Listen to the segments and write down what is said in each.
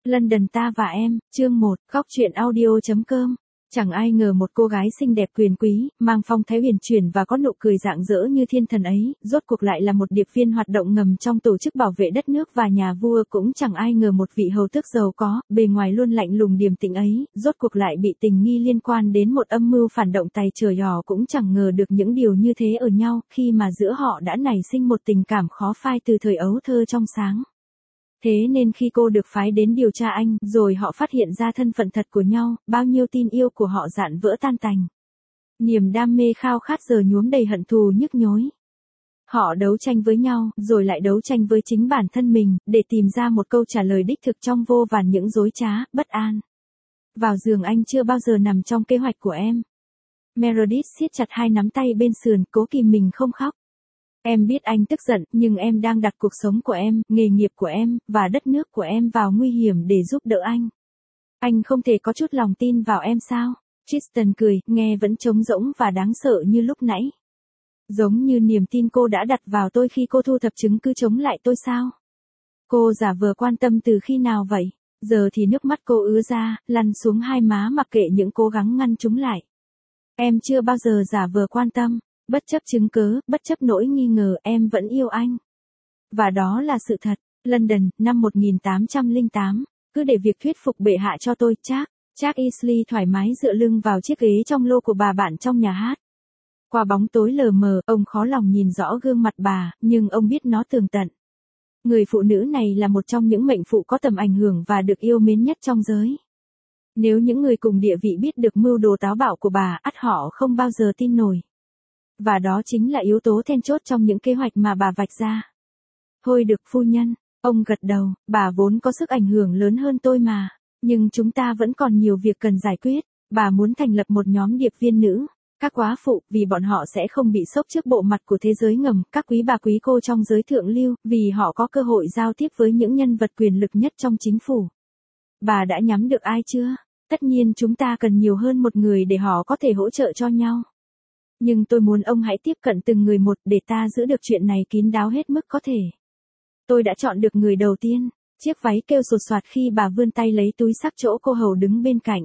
London ta và em, chương 1, góc truyện audio.com. Chẳng ai ngờ một cô gái xinh đẹp quyền quý, mang phong thái huyền chuyển và có nụ cười rạng rỡ như thiên thần ấy, rốt cuộc lại là một điệp viên hoạt động ngầm trong tổ chức bảo vệ đất nước và nhà vua. Cũng chẳng ai ngờ một vị hầu tước giàu có, bề ngoài luôn lạnh lùng điềm tĩnh ấy, rốt cuộc lại bị tình nghi liên quan đến một âm mưu phản động tài trời nhỏ. Cũng chẳng ngờ được những điều như thế ở nhau, khi mà giữa họ đã nảy sinh một tình cảm khó phai từ thời ấu thơ trong sáng. Thế nên khi cô được phái đến điều tra anh, rồi họ phát hiện ra thân phận thật của nhau, bao nhiêu tin yêu của họ rạn vỡ tan tành. Niềm đam mê khao khát giờ nhuốm đầy hận thù nhức nhối. Họ đấu tranh với nhau, rồi lại đấu tranh với chính bản thân mình, để tìm ra một câu trả lời đích thực trong vô vàn những dối trá, bất an. Vào giường anh chưa bao giờ nằm trong kế hoạch của em. Meredith siết chặt hai nắm tay bên sườn, cố kìm mình không khóc. Em biết anh tức giận, nhưng em đang đặt cuộc sống của em, nghề nghiệp của em, và đất nước của em vào nguy hiểm để giúp đỡ anh. Anh không thể có chút lòng tin vào em sao? Tristan cười, nghe vẫn trống rỗng và đáng sợ như lúc nãy. Giống như niềm tin cô đã đặt vào tôi khi cô thu thập chứng cứ chống lại tôi sao? Cô giả vờ quan tâm từ khi nào vậy? Giờ thì nước mắt cô ứa ra, lăn xuống hai má mặc kệ những cố gắng ngăn chúng lại. Em chưa bao giờ giả vờ quan tâm. Bất chấp chứng cớ, bất chấp nỗi nghi ngờ, em vẫn yêu anh. Và đó là sự thật. London, năm 1808. Cứ để việc thuyết phục bệ hạ cho tôi, Charles Easley thoải mái dựa lưng vào chiếc ghế trong lô của bà bạn trong nhà hát. Qua bóng tối lờ mờ, ông khó lòng nhìn rõ gương mặt bà, nhưng ông biết nó tường tận. Người phụ nữ này là một trong những mệnh phụ có tầm ảnh hưởng và được yêu mến nhất trong giới. Nếu những người cùng địa vị biết được mưu đồ táo bạo của bà, ắt họ không bao giờ tin nổi. Và đó chính là yếu tố then chốt trong những kế hoạch mà bà vạch ra. Thôi được phu nhân, ông gật đầu, bà vốn có sức ảnh hưởng lớn hơn tôi mà. Nhưng chúng ta vẫn còn nhiều việc cần giải quyết. Bà muốn thành lập một nhóm điệp viên nữ, các góa phụ, vì bọn họ sẽ không bị sốc trước bộ mặt của thế giới ngầm, các quý bà quý cô trong giới thượng lưu, vì họ có cơ hội giao tiếp với những nhân vật quyền lực nhất trong chính phủ. Bà đã nhắm được ai chưa? Tất nhiên chúng ta cần nhiều hơn một người để họ có thể hỗ trợ cho nhau. Nhưng tôi muốn ông hãy tiếp cận từng người một để ta giữ được chuyện này kín đáo hết mức có thể. Tôi đã chọn được người đầu tiên. Chiếc váy kêu sột soạt khi bà vươn tay lấy túi xách chỗ cô hầu đứng bên cạnh.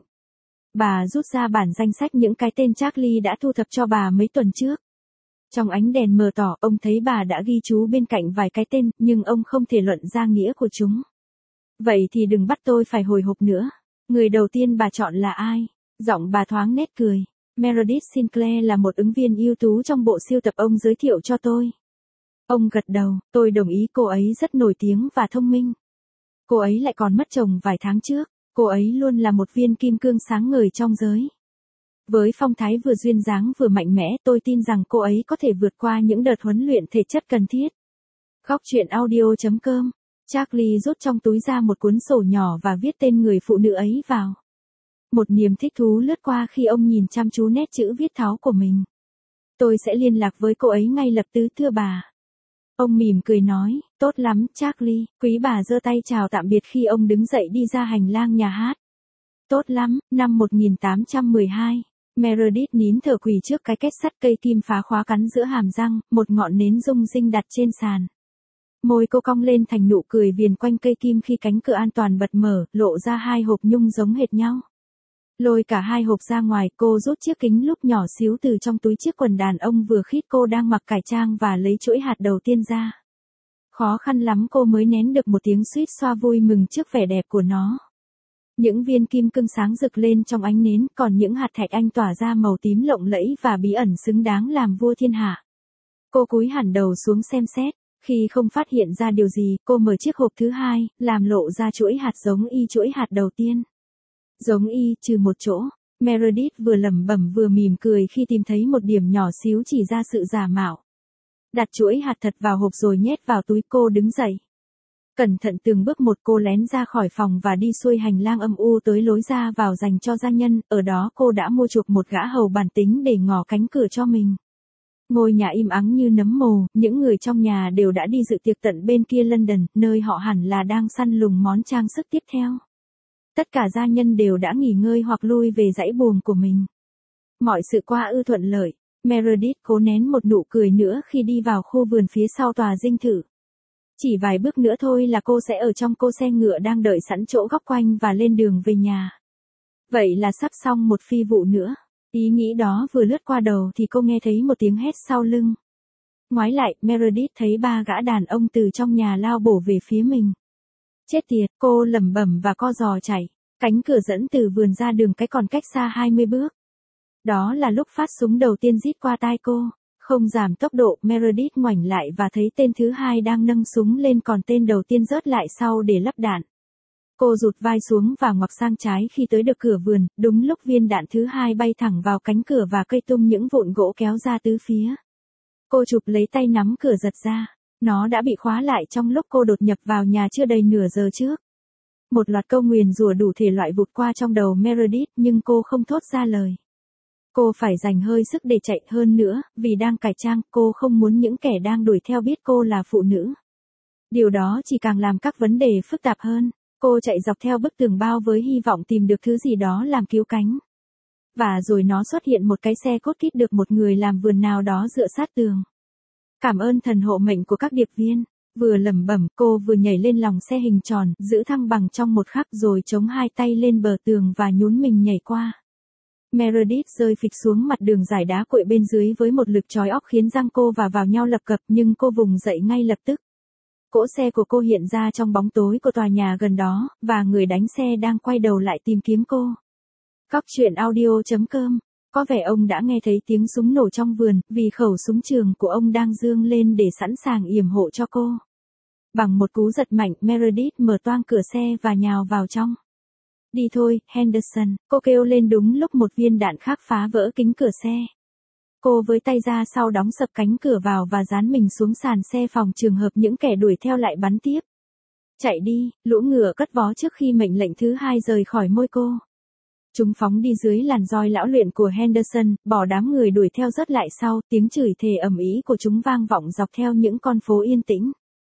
Bà rút ra bản danh sách những cái tên Charlie đã thu thập cho bà mấy tuần trước. Trong ánh đèn mờ tỏ, ông thấy bà đã ghi chú bên cạnh vài cái tên, nhưng ông không thể luận ra nghĩa của chúng. Vậy thì đừng bắt tôi phải hồi hộp nữa. Người đầu tiên bà chọn là ai? Giọng bà thoáng nét cười. Meredith Sinclair là một ứng viên ưu tú trong bộ sưu tập ông giới thiệu cho tôi. Ông gật đầu, tôi đồng ý, cô ấy rất nổi tiếng và thông minh. Cô ấy lại còn mất chồng vài tháng trước, cô ấy luôn là một viên kim cương sáng ngời trong giới. Với phong thái vừa duyên dáng vừa mạnh mẽ, tôi tin rằng cô ấy có thể vượt qua những đợt huấn luyện thể chất cần thiết. Góc truyện audio.com. Charlie rút trong túi ra một cuốn sổ nhỏ và viết tên người phụ nữ ấy vào. Một niềm thích thú lướt qua khi ông nhìn chăm chú nét chữ viết tháo của mình. Tôi sẽ liên lạc với cô ấy ngay lập tức, thưa bà. Ông mỉm cười nói, tốt lắm, Charlie. Quý bà giơ tay chào tạm biệt khi ông đứng dậy đi ra hành lang nhà hát. Tốt lắm, năm 1812. Meredith nín thở quỳ trước cái két sắt, cây kim phá khóa cắn giữa hàm răng, một ngọn nến rung rinh đặt trên sàn. Môi cô cong lên thành nụ cười viền quanh cây kim khi cánh cửa an toàn bật mở, lộ ra hai hộp nhung giống hệt nhau. Lôi cả hai hộp ra ngoài, cô rút chiếc kính lúp nhỏ xíu từ trong túi chiếc quần đàn ông vừa khít cô đang mặc cải trang và lấy chuỗi hạt đầu tiên ra. Khó khăn lắm cô mới nén được một tiếng suýt xoa vui mừng trước vẻ đẹp của nó. Những viên kim cương sáng rực lên trong ánh nến, còn những hạt thạch anh tỏa ra màu tím lộng lẫy và bí ẩn xứng đáng làm vua thiên hạ. Cô cúi hẳn đầu xuống xem xét. Khi không phát hiện ra điều gì, cô mở chiếc hộp thứ hai, làm lộ ra chuỗi hạt giống y chuỗi hạt đầu tiên. Giống y, trừ một chỗ. Meredith vừa lẩm bẩm vừa mỉm cười khi tìm thấy một điểm nhỏ xíu chỉ ra sự giả mạo. Đặt chuỗi hạt thật vào hộp rồi nhét vào túi, cô đứng dậy. Cẩn thận từng bước một, cô lén ra khỏi phòng và đi xuôi hành lang âm u tới lối ra vào dành cho gia nhân. Ở đó cô đã mua chuộc một gã hầu bản tính để ngỏ cánh cửa cho mình. Ngôi nhà im ắng như nấm mồ, những người trong nhà đều đã đi dự tiệc tận bên kia London, nơi họ hẳn là đang săn lùng món trang sức tiếp theo. Tất cả gia nhân đều đã nghỉ ngơi hoặc lui về dãy buồng của mình. Mọi sự qua ư thuận lợi. Meredith cố nén một nụ cười nữa khi đi vào khu vườn phía sau tòa dinh thự. Chỉ vài bước nữa thôi là cô sẽ ở trong cô xe ngựa đang đợi sẵn chỗ góc quanh và lên đường về nhà. Vậy là sắp xong một phi vụ nữa. Ý nghĩ đó vừa lướt qua đầu thì cô nghe thấy một tiếng hét sau lưng. Ngoái lại, Meredith thấy 3 gã đàn ông từ trong nhà lao bổ về phía mình. Chết tiệt, cô lẩm bẩm và co giò chạy. Cánh cửa dẫn từ vườn ra đường cái còn cách xa 20 bước. Đó là lúc phát súng đầu tiên rít qua tai cô. Không giảm tốc độ, Meredith ngoảnh lại và thấy tên thứ hai đang nâng súng lên còn tên đầu tiên rớt lại sau để lắp đạn. Cô rụt vai xuống và ngoặt sang trái khi tới được cửa vườn, đúng lúc viên đạn thứ hai bay thẳng vào cánh cửa và cây tung những vụn gỗ kéo ra tứ phía. Cô chụp lấy tay nắm cửa giật ra. Nó đã bị khóa lại trong lúc cô đột nhập vào nhà chưa đầy nửa giờ trước. Một loạt câu nguyền rủa đủ thể loại vụt qua trong đầu Meredith nhưng cô không thốt ra lời. Cô phải dành hơi sức để chạy hơn nữa, vì đang cải trang, cô không muốn những kẻ đang đuổi theo biết cô là phụ nữ. Điều đó chỉ càng làm các vấn đề phức tạp hơn. Cô chạy dọc theo bức tường bao với hy vọng tìm được thứ gì đó làm cứu cánh. Và rồi nó xuất hiện một cái xe cốt kít được một người làm vườn nào đó dựa sát tường. Cảm ơn thần hộ mệnh của các điệp viên. Vừa lẩm bẩm, cô vừa nhảy lên lòng xe hình tròn, giữ thăng bằng trong một khắc rồi chống hai tay lên bờ tường và nhún mình nhảy qua. Meredith rơi phịch xuống mặt đường dải đá cuội bên dưới với một lực trói óc khiến răng cô và vào nhau lập cập nhưng cô vùng dậy ngay lập tức. Cỗ xe của cô hiện ra trong bóng tối của tòa nhà gần đó, và người đánh xe đang quay đầu lại tìm kiếm cô. Cóc truyện audio.com. Có vẻ ông đã nghe thấy tiếng súng nổ trong vườn, vì khẩu súng trường của ông đang giương lên để sẵn sàng yểm hộ cho cô. Bằng một cú giật mạnh, Meredith mở toang cửa xe và nhào vào trong. Đi thôi, Henderson, cô kêu lên đúng lúc một viên đạn khác phá vỡ kính cửa xe. Cô với tay ra sau đóng sập cánh cửa vào và dán mình xuống sàn xe phòng trường hợp những kẻ đuổi theo lại bắn tiếp. Chạy đi, lũ ngựa cất vó trước khi mệnh lệnh thứ hai rời khỏi môi cô. Chúng phóng đi dưới làn roi lão luyện của Henderson, bỏ đám người đuổi theo rớt lại sau, tiếng chửi thề ầm ĩ của chúng vang vọng dọc theo những con phố yên tĩnh.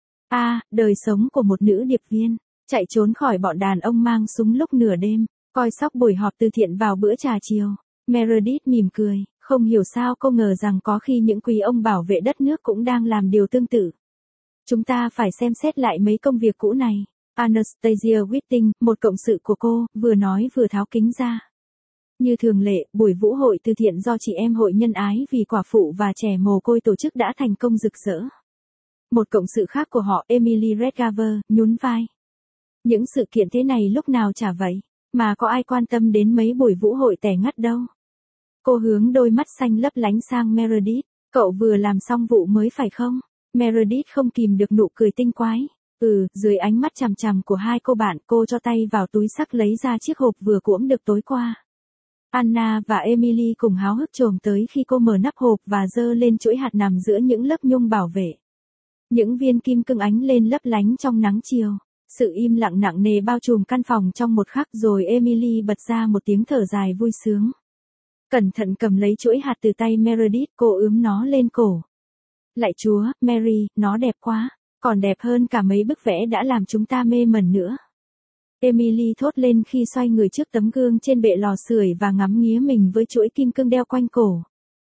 Đời sống của một nữ điệp viên, chạy trốn khỏi bọn đàn ông mang súng lúc nửa đêm, coi sóc buổi họp từ thiện vào bữa trà chiều. Meredith mỉm cười, không hiểu sao cô ngờ rằng có khi những quý ông bảo vệ đất nước cũng đang làm điều tương tự. Chúng ta phải xem xét lại mấy công việc cũ này. Anastasia Whiting, một cộng sự của cô, vừa nói vừa tháo kính ra. Như thường lệ, buổi vũ hội từ thiện do chị em hội nhân ái vì quả phụ và trẻ mồ côi tổ chức đã thành công rực rỡ. Một cộng sự khác của họ, Emily Redgaver, nhún vai. Những sự kiện thế này lúc nào chả vậy, mà có ai quan tâm đến mấy buổi vũ hội tẻ ngắt đâu. Cô hướng đôi mắt xanh lấp lánh sang Meredith. Cậu vừa làm xong vụ mới phải không? Meredith không kìm được nụ cười tinh quái. Dưới ánh mắt chằm chằm của hai cô bạn, cô cho tay vào túi xách lấy ra chiếc hộp vừa cuỗm được tối qua. Anna và Emily cùng háo hức chồm tới khi cô mở nắp hộp và giơ lên chuỗi hạt nằm giữa những lớp nhung bảo vệ. Những viên kim cương ánh lên lấp lánh trong nắng chiều. Sự im lặng nặng nề bao trùm căn phòng trong một khắc rồi Emily bật ra một tiếng thở dài vui sướng. Cẩn thận cầm lấy chuỗi hạt từ tay Meredith, cô ướm nó lên cổ. Lạy Chúa, Mary, nó đẹp quá, còn đẹp hơn cả mấy bức vẽ đã làm chúng ta mê mẩn nữa. Emily thốt lên khi xoay người trước tấm gương trên bệ lò sưởi và ngắm nghía mình với chuỗi kim cương đeo quanh cổ.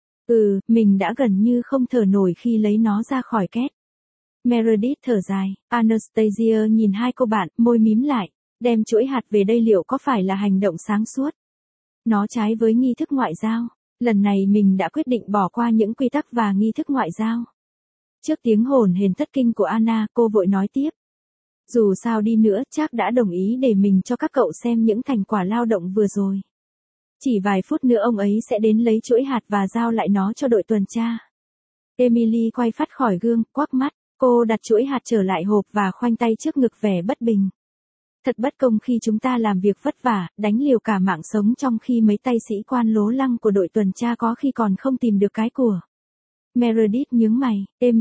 Mình đã gần như không thở nổi khi lấy nó ra khỏi két. Meredith thở dài, Anastasia nhìn hai cô bạn, môi mím lại, đem chuỗi hạt về đây liệu có phải là hành động sáng suốt? Nó trái với nghi thức ngoại giao. Lần này mình đã quyết định bỏ qua những quy tắc và nghi thức ngoại giao. Trước tiếng hồn hển thất kinh của Anna, cô vội nói tiếp. Dù sao đi nữa, Jack đã đồng ý để mình cho các cậu xem những thành quả lao động vừa rồi. Chỉ vài phút nữa ông ấy sẽ đến lấy chuỗi hạt và giao lại nó cho đội tuần tra. Emily quay phát khỏi gương, quắc mắt, cô đặt chuỗi hạt trở lại hộp và khoanh tay trước ngực vẻ bất bình. Thật bất công khi chúng ta làm việc vất vả, đánh liều cả mạng sống trong khi mấy tay sĩ quan lố lăng của đội tuần tra có khi còn không tìm được cái của. Meredith nhướng mày,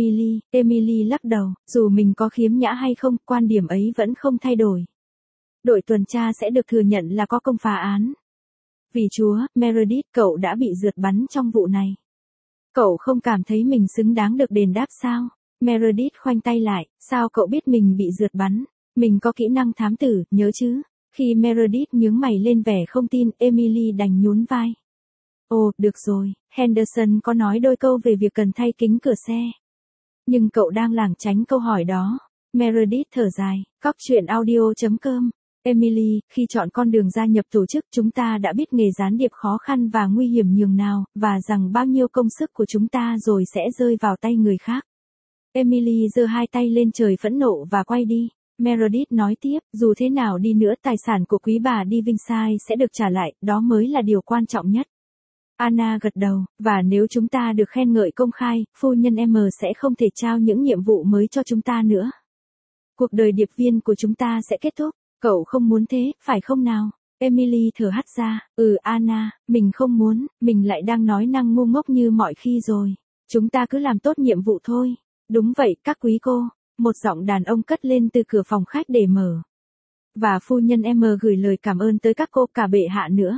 Emily lắc đầu, dù mình có khiếm nhã hay không, quan điểm ấy vẫn không thay đổi. Đội tuần tra sẽ được thừa nhận là có công phá án. Vì Chúa, Meredith, cậu đã bị rượt bắn trong vụ này. Cậu không cảm thấy mình xứng đáng được đền đáp sao? Meredith khoanh tay lại, sao cậu biết mình bị rượt bắn? Mình có kỹ năng thám tử, nhớ chứ? Khi Meredith nhướng mày lên vẻ không tin, Emily đành nhún vai. Ồ, được rồi, Henderson có nói đôi câu về việc cần thay kính cửa xe. Nhưng cậu đang lảng tránh câu hỏi đó. Meredith thở dài, cóc truyện audio.com. Emily, khi chọn con đường gia nhập tổ chức chúng ta đã biết nghề gián điệp khó khăn và nguy hiểm nhường nào, và rằng bao nhiêu công sức của chúng ta rồi sẽ rơi vào tay người khác. Emily giơ hai tay lên trời phẫn nộ và quay đi. Meredith nói tiếp, dù thế nào đi nữa tài sản của quý bà Devonshire sẽ được trả lại, đó mới là điều quan trọng nhất. Anna gật đầu, và nếu chúng ta được khen ngợi công khai, phu nhân M sẽ không thể trao những nhiệm vụ mới cho chúng ta nữa. Cuộc đời điệp viên của chúng ta sẽ kết thúc. Cậu không muốn thế, phải không nào? Emily thở hắt ra, Anna, mình không muốn, mình lại đang nói năng ngu ngốc như mọi khi rồi. Chúng ta cứ làm tốt nhiệm vụ thôi. Đúng vậy, các quý cô. Một giọng đàn ông cất lên từ cửa phòng khách để mở. Và phu nhân M gửi lời cảm ơn tới các cô cả bệ hạ nữa.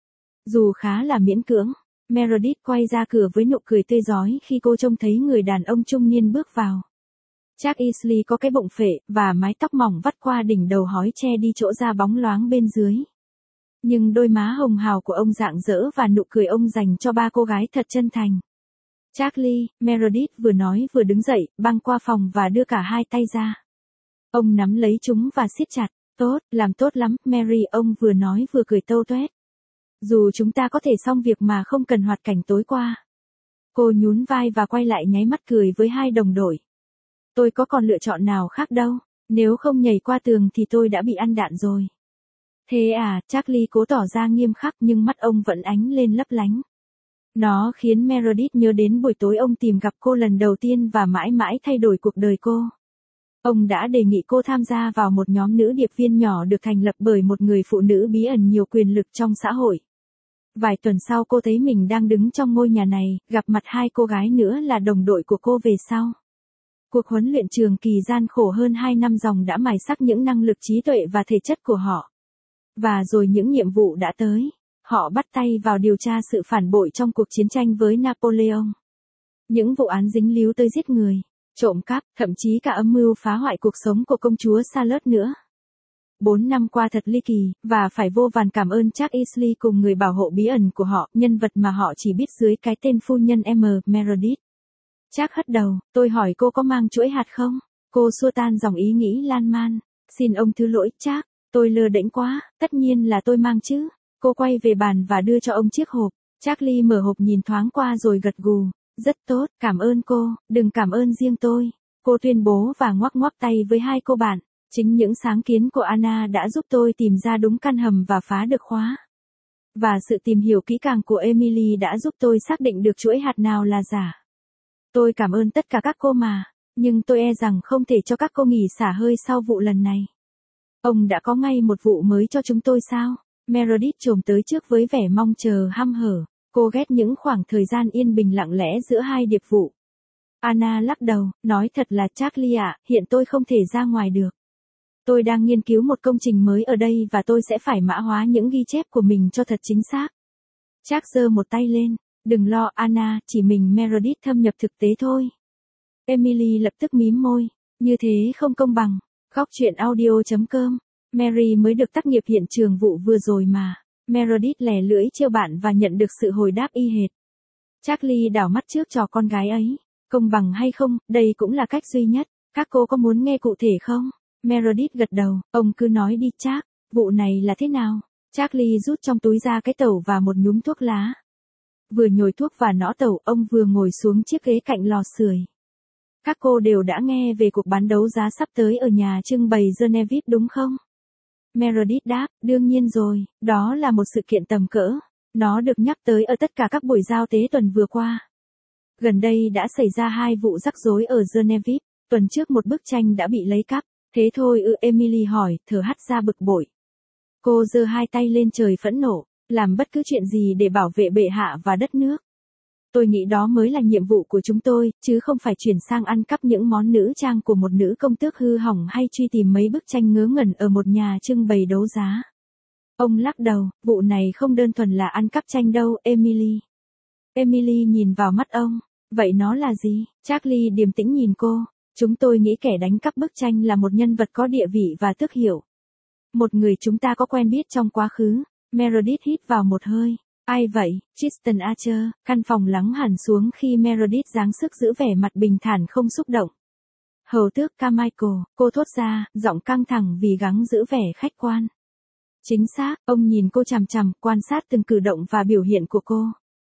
Dù khá là miễn cưỡng, Meredith quay ra cửa với nụ cười tươi rói khi cô trông thấy người đàn ông trung niên bước vào. Jack Easley có cái bụng phệ, và mái tóc mỏng vắt qua đỉnh đầu hói che đi chỗ da bóng loáng bên dưới. Nhưng đôi má hồng hào của ông rạng rỡ và nụ cười ông dành cho ba cô gái thật chân thành. Charlie, Meredith vừa nói vừa đứng dậy, băng qua phòng và đưa cả hai tay ra. Ông nắm lấy chúng và siết chặt. Tốt, làm tốt lắm, Mary, ông vừa nói vừa cười tâu tuét. Dù chúng ta có thể xong việc mà không cần hoạt cảnh tối qua. Cô nhún vai và quay lại nháy mắt cười với hai đồng đội. Tôi có còn lựa chọn nào khác đâu, nếu không nhảy qua tường thì tôi đã bị ăn đạn rồi. Thế à, Charlie cố tỏ ra nghiêm khắc nhưng mắt ông vẫn ánh lên lấp lánh. Nó khiến Meredith nhớ đến buổi tối ông tìm gặp cô lần đầu tiên và mãi mãi thay đổi cuộc đời cô. Ông đã đề nghị cô tham gia vào một nhóm nữ điệp viên nhỏ được thành lập bởi một người phụ nữ bí ẩn nhiều quyền lực trong xã hội. Vài tuần sau cô thấy mình đang đứng trong ngôi nhà này, gặp mặt hai cô gái nữa là đồng đội của cô về sau. Cuộc huấn luyện trường kỳ gian khổ hơn 2 năm dòng đã mài sắc những năng lực trí tuệ và thể chất của họ. Và rồi những nhiệm vụ đã tới. Họ bắt tay vào điều tra sự phản bội trong cuộc chiến tranh với Napoleon. Những vụ án dính líu tới giết người, trộm cắp, thậm chí cả âm mưu phá hoại cuộc sống của công chúa Charlotte nữa. 4 năm qua thật ly kỳ, và phải vô vàn cảm ơn Jack Easley cùng người bảo hộ bí ẩn của họ, nhân vật mà họ chỉ biết dưới cái tên phu nhân Meredith. Jack hất đầu, tôi hỏi cô có mang chuỗi hạt không? Cô xua tan dòng ý nghĩ lan man. Xin ông thứ lỗi, Jack, tôi lơ đễnh quá, tất nhiên là tôi mang chứ. Cô quay về bàn và đưa cho ông chiếc hộp. Charlie mở hộp nhìn thoáng qua rồi gật gù. Rất tốt, cảm ơn cô, đừng cảm ơn riêng tôi. Cô tuyên bố và ngoắc ngoắc tay với hai cô bạn. Chính những sáng kiến của Anna đã giúp tôi tìm ra đúng căn hầm và phá được khóa. Và sự tìm hiểu kỹ càng của Emily đã giúp tôi xác định được chuỗi hạt nào là giả. Tôi cảm ơn tất cả các cô mà, nhưng tôi e rằng không thể cho các cô nghỉ xả hơi sau vụ lần này. Ông đã có ngay một vụ mới cho chúng tôi sao? Meredith chồm tới trước với vẻ mong chờ hăm hở. Cô ghét những khoảng thời gian yên bình lặng lẽ giữa hai điệp vụ. Anna lắc đầu, nói thật là Charlie ạ, hiện tôi không thể ra ngoài được. Tôi đang nghiên cứu một công trình mới ở đây và tôi sẽ phải mã hóa những ghi chép của mình cho thật chính xác. Jack giơ một tay lên. Đừng lo Anna, chỉ mình Meredith thâm nhập thực tế thôi. Emily lập tức mím môi. Như thế không công bằng. Góc truyện audio.com. Mary mới được tác nghiệp hiện trường vụ vừa rồi mà. Meredith lè lưỡi trêu bạn và nhận được sự hồi đáp y hệt. Charlie đảo mắt trước trò con gái ấy. Công bằng hay không, đây cũng là cách duy nhất. Các cô có muốn nghe cụ thể không? Meredith gật đầu, ông cứ nói đi Jack. Vụ này là thế nào? Charlie rút trong túi ra cái tẩu và một nhúm thuốc lá. Vừa nhồi thuốc và nõ tẩu, ông vừa ngồi xuống chiếc ghế cạnh lò sưởi. Các cô đều đã nghe về cuộc bán đấu giá sắp tới ở nhà trưng bày Genevieve đúng không? Meredith đáp, đương nhiên rồi, đó là một sự kiện tầm cỡ. Nó được nhắc tới ở tất cả các buổi giao tế tuần vừa qua. Gần đây đã xảy ra 2 vụ rắc rối ở Genevieve, tuần trước một bức tranh đã bị lấy cắp. Thế thôi Emily hỏi, thở hắt ra bực bội. Cô giơ hai tay lên trời phẫn nộ, làm bất cứ chuyện gì để bảo vệ bệ hạ và đất nước. Tôi nghĩ đó mới là nhiệm vụ của chúng tôi, chứ không phải chuyển sang ăn cắp những món nữ trang của một nữ công tước hư hỏng hay truy tìm mấy bức tranh ngớ ngẩn ở một nhà trưng bày đấu giá. Ông lắc đầu, vụ này không đơn thuần là ăn cắp tranh đâu, Emily. Emily nhìn vào mắt ông, vậy nó là gì? Charlie điềm tĩnh nhìn cô, chúng tôi nghĩ kẻ đánh cắp bức tranh là một nhân vật có địa vị và tước hiệu. Một người chúng ta có quen biết trong quá khứ. Meredith hít vào một hơi. Ai vậy? Tristan Archer. Căn phòng lắng hẳn xuống khi Meredith giáng sức giữ vẻ mặt bình thản không xúc động. Hầu tước Carmichael, cô thốt ra, giọng căng thẳng vì gắng giữ vẻ khách quan. Chính xác, ông nhìn cô chằm chằm, quan sát từng cử động và biểu hiện của cô.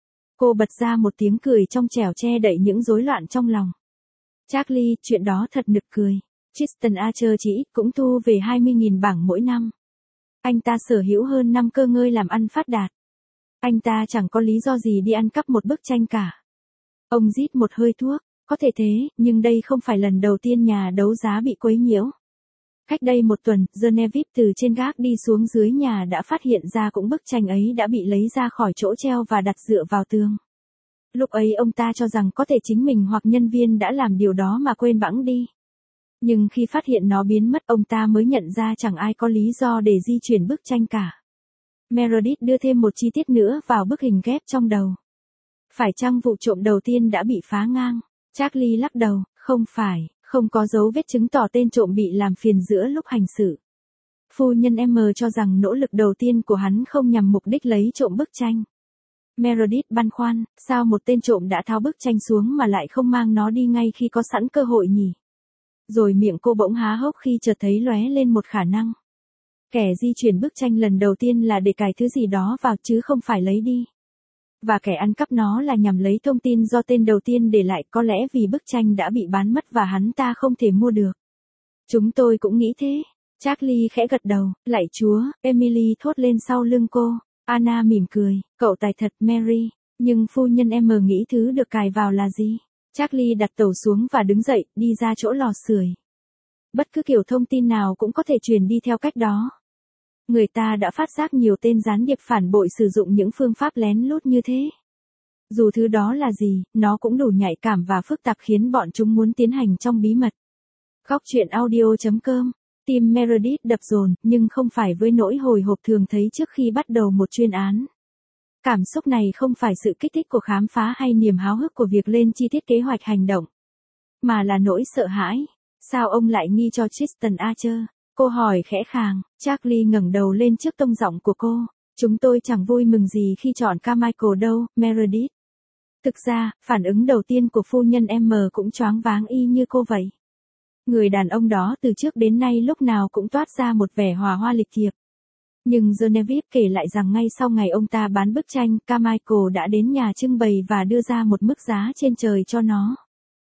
Cô bật ra một tiếng cười trong trẻo che đậy những rối loạn trong lòng. Charlie, chuyện đó thật nực cười. Tristan Archer chỉ cũng thu về 20.000 bảng mỗi năm. Anh ta sở hữu hơn 5 cơ ngơi làm ăn phát đạt. Anh ta chẳng có lý do gì đi ăn cắp một bức tranh cả. Ông rít một hơi thuốc, có thể thế, nhưng đây không phải lần đầu tiên nhà đấu giá bị quấy nhiễu. Cách đây một tuần, Genevieve từ trên gác đi xuống dưới nhà đã phát hiện ra cũng bức tranh ấy đã bị lấy ra khỏi chỗ treo và đặt dựa vào tường. Lúc ấy ông ta cho rằng có thể chính mình hoặc nhân viên đã làm điều đó mà quên bẵng đi. Nhưng khi phát hiện nó biến mất, ông ta mới nhận ra chẳng ai có lý do để di chuyển bức tranh cả. Meredith đưa thêm một chi tiết nữa vào bức hình ghép trong đầu. Phải chăng vụ trộm đầu tiên đã bị phá ngang? Charlie lắc đầu, không phải, không có dấu vết chứng tỏ tên trộm bị làm phiền giữa lúc hành xử. Phu nhân M cho rằng nỗ lực đầu tiên của hắn không nhằm mục đích lấy trộm bức tranh. Meredith băn khoăn, sao một tên trộm đã tháo bức tranh xuống mà lại không mang nó đi ngay khi có sẵn cơ hội nhỉ? Rồi miệng cô bỗng há hốc khi chợt thấy lóe lên một khả năng. Kẻ di chuyển bức tranh lần đầu tiên là để cài thứ gì đó vào chứ không phải lấy đi. Và kẻ ăn cắp nó là nhằm lấy thông tin do tên đầu tiên để lại, có lẽ vì bức tranh đã bị bán mất và hắn ta không thể mua được. Chúng tôi cũng nghĩ thế. Charlie khẽ gật đầu, lạy Chúa, Emily thốt lên sau lưng cô. Anna mỉm cười, cậu tài thật Mary, nhưng phu nhân em nghĩ thứ được cài vào là gì? Charlie đặt tàu xuống và đứng dậy, đi ra chỗ lò sưởi. Bất cứ kiểu thông tin nào cũng có thể truyền đi theo cách đó. Người ta đã phát giác nhiều tên gián điệp phản bội sử dụng những phương pháp lén lút như thế. Dù thứ đó là gì, nó cũng đủ nhạy cảm và phức tạp khiến bọn chúng muốn tiến hành trong bí mật. Góc truyện audio.com. Tim Meredith đập dồn, nhưng không phải với nỗi hồi hộp thường thấy trước khi bắt đầu một chuyên án. Cảm xúc này không phải sự kích thích của khám phá hay niềm háo hức của việc lên chi tiết kế hoạch hành động, mà là nỗi sợ hãi. Sao ông lại nghi cho Tristan Archer? Cô hỏi khẽ khàng. Charlie ngẩng đầu lên trước tông giọng của cô. Chúng tôi chẳng vui mừng gì khi chọn Carmichael đâu, Meredith. Thực ra, phản ứng đầu tiên của phu nhân M cũng choáng váng y như cô vậy. Người đàn ông đó từ trước đến nay lúc nào cũng toát ra một vẻ hòa hoa lịch thiệp. Nhưng Genevieve kể lại rằng ngay sau ngày ông ta bán bức tranh, Carmichael đã đến nhà trưng bày và đưa ra một mức giá trên trời cho nó.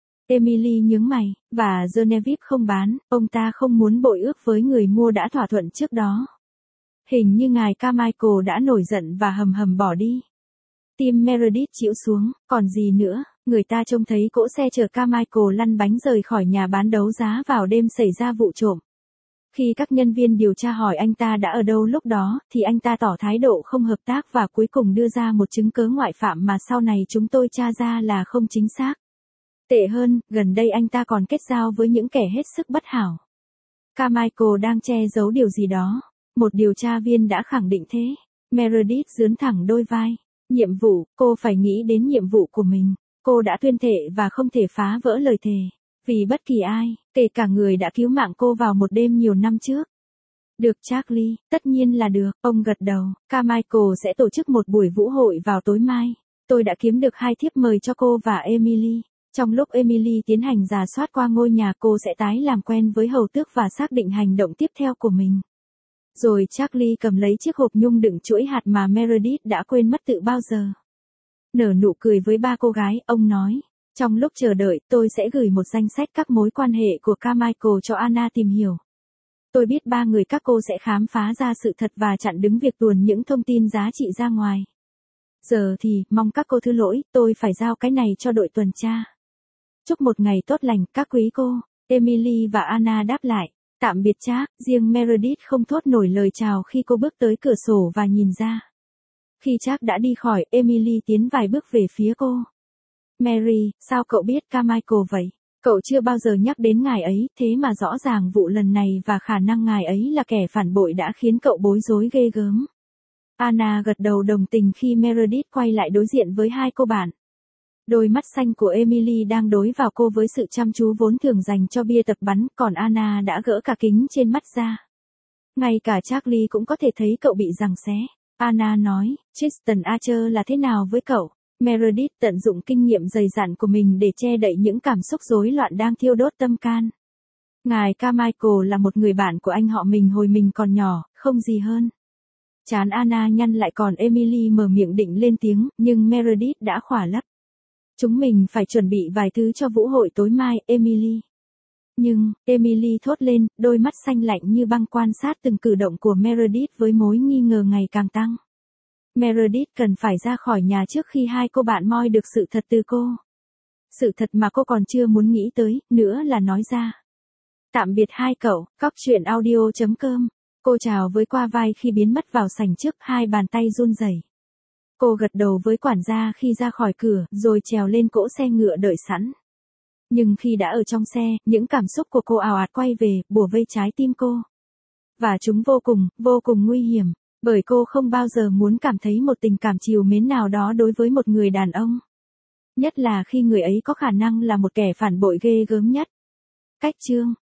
Emily nhướng mày, và Genevieve không bán, ông ta không muốn bội ước với người mua đã thỏa thuận trước đó. Hình như ngài Carmichael đã nổi giận và hầm hầm bỏ đi. Tim Meredith chịu xuống, còn gì nữa, người ta trông thấy cỗ xe chở Carmichael lăn bánh rời khỏi nhà bán đấu giá vào đêm xảy ra vụ trộm. Khi các nhân viên điều tra hỏi anh ta đã ở đâu lúc đó, thì anh ta tỏ thái độ không hợp tác và cuối cùng đưa ra một chứng cớ ngoại phạm mà sau này chúng tôi tra ra là không chính xác. Tệ hơn, gần đây anh ta còn kết giao với những kẻ hết sức bất hảo. Carmichael đang che giấu điều gì đó. Một điều tra viên đã khẳng định thế. Meredith giương thẳng đôi vai. Nhiệm vụ, cô phải nghĩ đến nhiệm vụ của mình. Cô đã tuyên thệ và không thể phá vỡ lời thề. Vì bất kỳ ai, kể cả người đã cứu mạng cô vào một đêm nhiều năm trước. Được Charlie, tất nhiên là được, ông gật đầu. Carmichael sẽ tổ chức một buổi vũ hội vào tối mai. Tôi đã kiếm được 2 thiếp mời cho cô và Emily. Trong lúc Emily tiến hành rà soát qua ngôi nhà, cô sẽ tái làm quen với hầu tước và xác định hành động tiếp theo của mình. Rồi Charlie cầm lấy chiếc hộp nhung đựng chuỗi hạt mà Meredith đã quên mất từ bao giờ. Nở nụ cười với 3 cô gái, ông nói. Trong lúc chờ đợi, tôi sẽ gửi một danh sách các mối quan hệ của Carmichael cho Anna tìm hiểu. Tôi biết 3 người các cô sẽ khám phá ra sự thật và chặn đứng việc tuồn những thông tin giá trị ra ngoài. Giờ thì, mong các cô thứ lỗi, tôi phải giao cái này cho đội tuần tra. Chúc một ngày tốt lành, các quý cô. Emily và Anna đáp lại. Tạm biệt Charles, riêng Meredith không thốt nổi lời chào khi cô bước tới cửa sổ và nhìn ra. Khi Charles đã đi khỏi, Emily tiến vài bước về phía cô. Mary, sao cậu biết Carmichael vậy? Cậu chưa bao giờ nhắc đến ngài ấy, thế mà rõ ràng vụ lần này và khả năng ngài ấy là kẻ phản bội đã khiến cậu bối rối ghê gớm. Anna gật đầu đồng tình khi Meredith quay lại đối diện với 2 cô bạn. Đôi mắt xanh của Emily đang đối vào cô với sự chăm chú vốn thường dành cho bia tập bắn, còn Anna đã gỡ cả kính trên mắt ra. Ngay cả Charlie cũng có thể thấy cậu bị giằng xé. Anna nói, Tristan Archer là thế nào với cậu? Meredith tận dụng kinh nghiệm dày dặn của mình để che đậy những cảm xúc rối loạn đang thiêu đốt tâm can. Ngài Carmichael là một người bạn của anh họ mình hồi mình còn nhỏ, không gì hơn. Trán Anna nhăn lại còn Emily mở miệng định lên tiếng, nhưng Meredith đã khỏa lấp. Chúng mình phải chuẩn bị vài thứ cho vũ hội tối mai, Emily. Nhưng, Emily thốt lên, đôi mắt xanh lạnh như băng quan sát từng cử động của Meredith với mối nghi ngờ ngày càng tăng. Meredith cần phải ra khỏi nhà trước khi hai cô bạn moi được sự thật từ cô. Sự thật mà cô còn chưa muốn nghĩ tới, nữa là nói ra. Tạm biệt hai cậu, coctruyện.audio.com. Cô chào với qua vai khi biến mất vào sảnh trước, hai bàn tay run rẩy. Cô gật đầu với quản gia khi ra khỏi cửa, rồi trèo lên cỗ xe ngựa đợi sẵn. Nhưng khi đã ở trong xe, những cảm xúc của cô ào ạt quay về, bủa vây trái tim cô. Và chúng vô cùng nguy hiểm, bởi cô không bao giờ muốn cảm thấy một tình cảm trìu mến nào đó đối với một người đàn ông. Nhất là khi người ấy có khả năng là một kẻ phản bội ghê gớm nhất. Cách chương